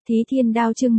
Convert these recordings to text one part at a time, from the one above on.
Thí Thiên Đao chương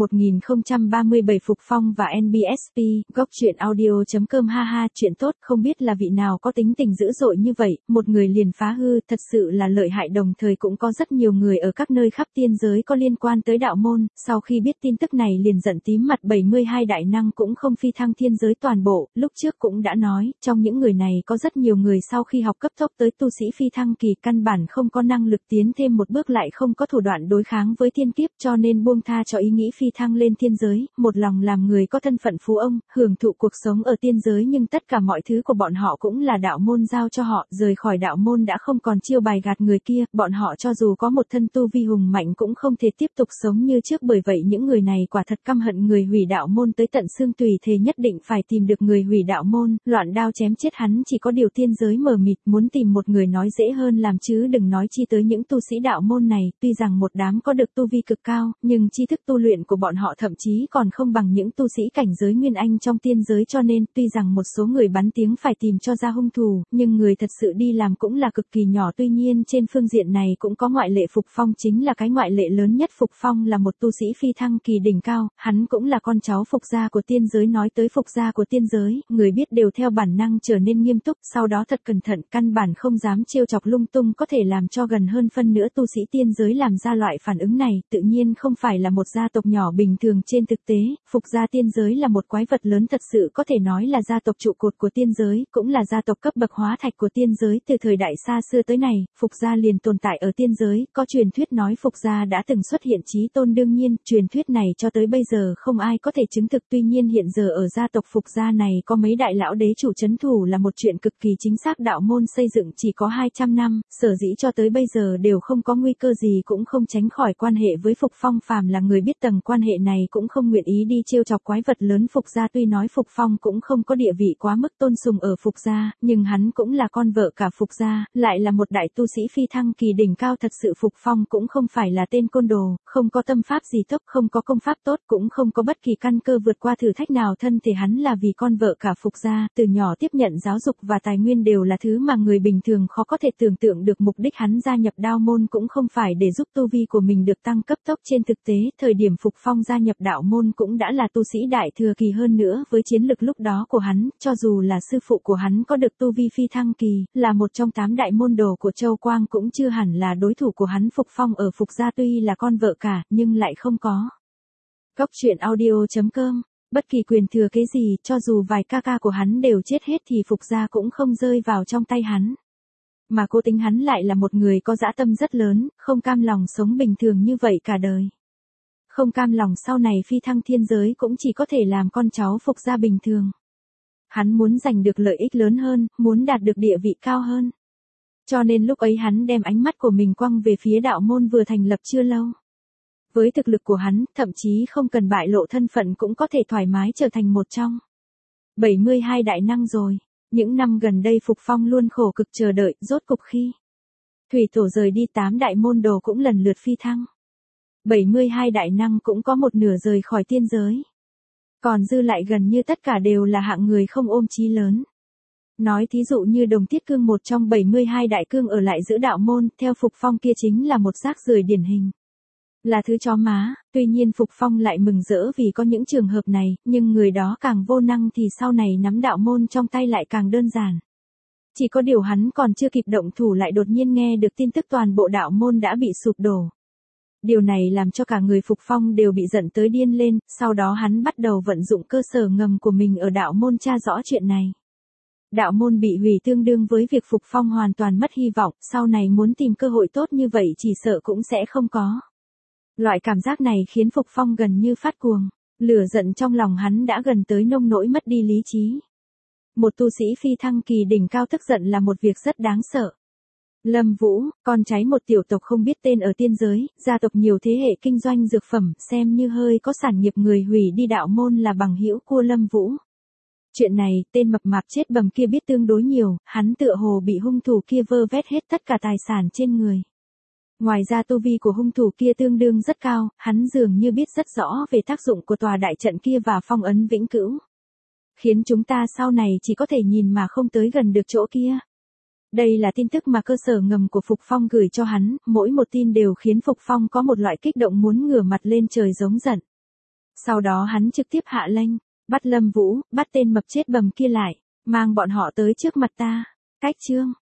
1037 Phục Phong và NBSP, góc truyện audio.com ha ha, chuyện tốt, không biết là vị nào có tính tình dữ dội như vậy, một người liền phá hư, thật sự là lợi hại, đồng thời cũng có rất nhiều người ở các nơi khắp tiên giới có liên quan tới đạo môn, sau khi biết tin tức này liền giận tím mặt. 72 đại năng cũng không phi thăng thiên giới toàn bộ, lúc trước cũng đã nói, trong những người này có rất nhiều người sau khi học cấp tốc tới tu sĩ phi thăng kỳ căn bản không có năng lực tiến thêm một bước, lại không có thủ đoạn đối kháng với thiên kiếp, cho nên buông tha cho ý nghĩ phi thăng lên thiên giới, một lòng làm người có thân phận phú ông, hưởng thụ cuộc sống ở tiên giới, nhưng tất cả mọi thứ của bọn họ cũng là đạo môn giao cho họ, rời khỏi đạo môn đã không còn chiêu bài gạt người kia, bọn họ cho dù có một thân tu vi hùng mạnh cũng không thể tiếp tục sống như trước, bởi vậy những người này quả thật căm hận người hủy đạo môn tới tận xương tùy, thề nhất định phải tìm được người hủy đạo môn, loạn đao chém chết hắn. Chỉ có điều tiên giới mờ mịt, muốn tìm một người nói dễ hơn làm chứ đừng nói chi tới những tu sĩ đạo môn này, tuy rằng một đám có được tu vi cực cao, nhưng tri thức tu luyện của bọn họ thậm chí còn không bằng những tu sĩ cảnh giới nguyên anh trong tiên giới, cho nên tuy rằng một số người bắn tiếng phải tìm cho ra hung thủ, nhưng người thật sự đi làm cũng là cực kỳ nhỏ. Tuy nhiên trên phương diện này cũng có ngoại lệ, Phục Phong chính là cái ngoại lệ lớn nhất. Phục Phong là một tu sĩ phi thăng kỳ đỉnh cao, hắn cũng là con cháu Phục gia của tiên giới. Nói tới Phục gia của tiên giới, người biết đều theo bản năng trở nên nghiêm túc, sau đó thật cẩn thận, căn bản không dám trêu chọc lung tung, có thể làm cho gần hơn phân nửa tu sĩ tiên giới làm ra loại phản ứng này, tự nhiên không phải là một gia tộc nhỏ bình thường. Trên thực tế, Phục gia tiên giới là một quái vật lớn, thật sự có thể nói là gia tộc trụ cột của tiên giới, cũng là gia tộc cấp bậc hóa thạch của tiên giới. Từ thời đại xa xưa tới này, Phục gia liền tồn tại ở tiên giới, có truyền thuyết nói Phục gia đã từng xuất hiện chí tôn, đương nhiên, truyền thuyết này cho tới bây giờ không ai có thể chứng thực. Tuy nhiên hiện giờ ở gia tộc Phục gia này có mấy đại lão đế chủ trấn thủ là một chuyện cực kỳ chính xác. Đạo môn xây dựng chỉ có 200 năm, sở dĩ cho tới bây giờ đều không có nguy cơ gì, cũng không tránh khỏi quan hệ với Phục Phong. Phàm là người biết tầng quan hệ này cũng không nguyện ý đi trêu chọc quái vật lớn Phục gia. Tuy nói Phục Phong cũng không có địa vị quá mức tôn sùng ở Phục gia, nhưng hắn cũng là con vợ cả Phục gia, lại là một đại tu sĩ phi thăng kỳ đỉnh cao. Thật sự Phục Phong cũng không phải là tên côn đồ, không có tâm pháp gì tốt, không có công pháp tốt, cũng không có bất kỳ căn cơ vượt qua thử thách nào. Thân thể hắn là vì con vợ cả Phục gia, từ nhỏ tiếp nhận giáo dục và tài nguyên đều là thứ mà người bình thường khó có thể tưởng tượng được. Mục đích hắn gia nhập đạo môn cũng không phải để giúp tu vi của mình được tăng cấp tốc. Trên thực tế, thời điểm Phục Phong gia nhập đạo môn cũng đã là tu sĩ đại thừa kỳ, hơn nữa với chiến lực lúc đó của hắn, cho dù là sư phụ của hắn có được tu vi phi thăng kỳ, là một trong 8 đại môn đồ của Châu Quang, cũng chưa hẳn là đối thủ của hắn. Phục Phong ở Phục gia tuy là con vợ cả, nhưng lại không có góc truyện audio.com bất kỳ quyền thừa kế gì, cho dù vài ca ca của hắn đều chết hết thì Phục gia cũng không rơi vào trong tay hắn. Mà cố tính hắn lại là một người có dã tâm rất lớn, không cam lòng sống bình thường như vậy cả đời. Không cam lòng sau này phi thăng thiên giới cũng chỉ có thể làm con cháu Phục gia bình thường. Hắn muốn giành được lợi ích lớn hơn, muốn đạt được địa vị cao hơn. Cho nên lúc ấy hắn đem ánh mắt của mình quăng về phía đạo môn vừa thành lập chưa lâu. Với thực lực của hắn, thậm chí không cần bại lộ thân phận cũng có thể thoải mái trở thành một trong 72 đại năng rồi. Những năm gần đây Phục Phong luôn khổ cực chờ đợi, rốt cục khi thủy tổ rời đi, 8 đại môn đồ cũng lần lượt phi thăng. 72 đại năng cũng có một nửa rời khỏi tiên giới. Còn dư lại gần như tất cả đều là hạng người không ôm chí lớn. Nói thí dụ như Đồng Tiết Cương, một trong 72 đại cương ở lại giữ đạo môn, theo Phục Phong kia chính là một rác rưởi điển hình. Là thứ chó má, tuy nhiên Phục Phong lại mừng rỡ vì có những trường hợp này, nhưng người đó càng vô năng thì sau này nắm đạo môn trong tay lại càng đơn giản. Chỉ có điều hắn còn chưa kịp động thủ lại đột nhiên nghe được tin tức toàn bộ đạo môn đã bị sụp đổ. Điều này làm cho cả người Phục Phong đều bị giận tới điên lên, sau đó hắn bắt đầu vận dụng cơ sở ngầm của mình ở đạo môn tra rõ chuyện này. Đạo môn bị hủy tương đương với việc Phục Phong hoàn toàn mất hy vọng, sau này muốn tìm cơ hội tốt như vậy chỉ sợ cũng sẽ không có. Loại cảm giác này khiến Phục Phong gần như phát cuồng, lửa giận trong lòng hắn đã gần tới nông nỗi mất đi lý trí. Một tu sĩ phi thăng kỳ đỉnh cao tức giận là một việc rất đáng sợ. Lâm Vũ, con cháy một tiểu tộc không biết tên ở tiên giới, gia tộc nhiều thế hệ kinh doanh dược phẩm, xem như hơi có sản nghiệp, người hủy đi đạo môn là bằng hữu của Lâm Vũ. Chuyện này, tên mập mạp chết bầm kia biết tương đối nhiều, hắn tựa hồ bị hung thủ kia vơ vét hết tất cả tài sản trên người. Ngoài ra tu vi của hung thủ kia tương đương rất cao, hắn dường như biết rất rõ về tác dụng của tòa đại trận kia và phong ấn vĩnh cửu. Khiến chúng ta sau này chỉ có thể nhìn mà không tới gần được chỗ kia. Đây là tin tức mà cơ sở ngầm của Phục Phong gửi cho hắn, mỗi một tin đều khiến Phục Phong có một loại kích động muốn ngửa mặt lên trời giống giận. Sau đó hắn trực tiếp hạ lệnh, bắt Lâm Vũ, bắt tên mập chết bầm kia lại, mang bọn họ tới trước mặt ta. Cách chương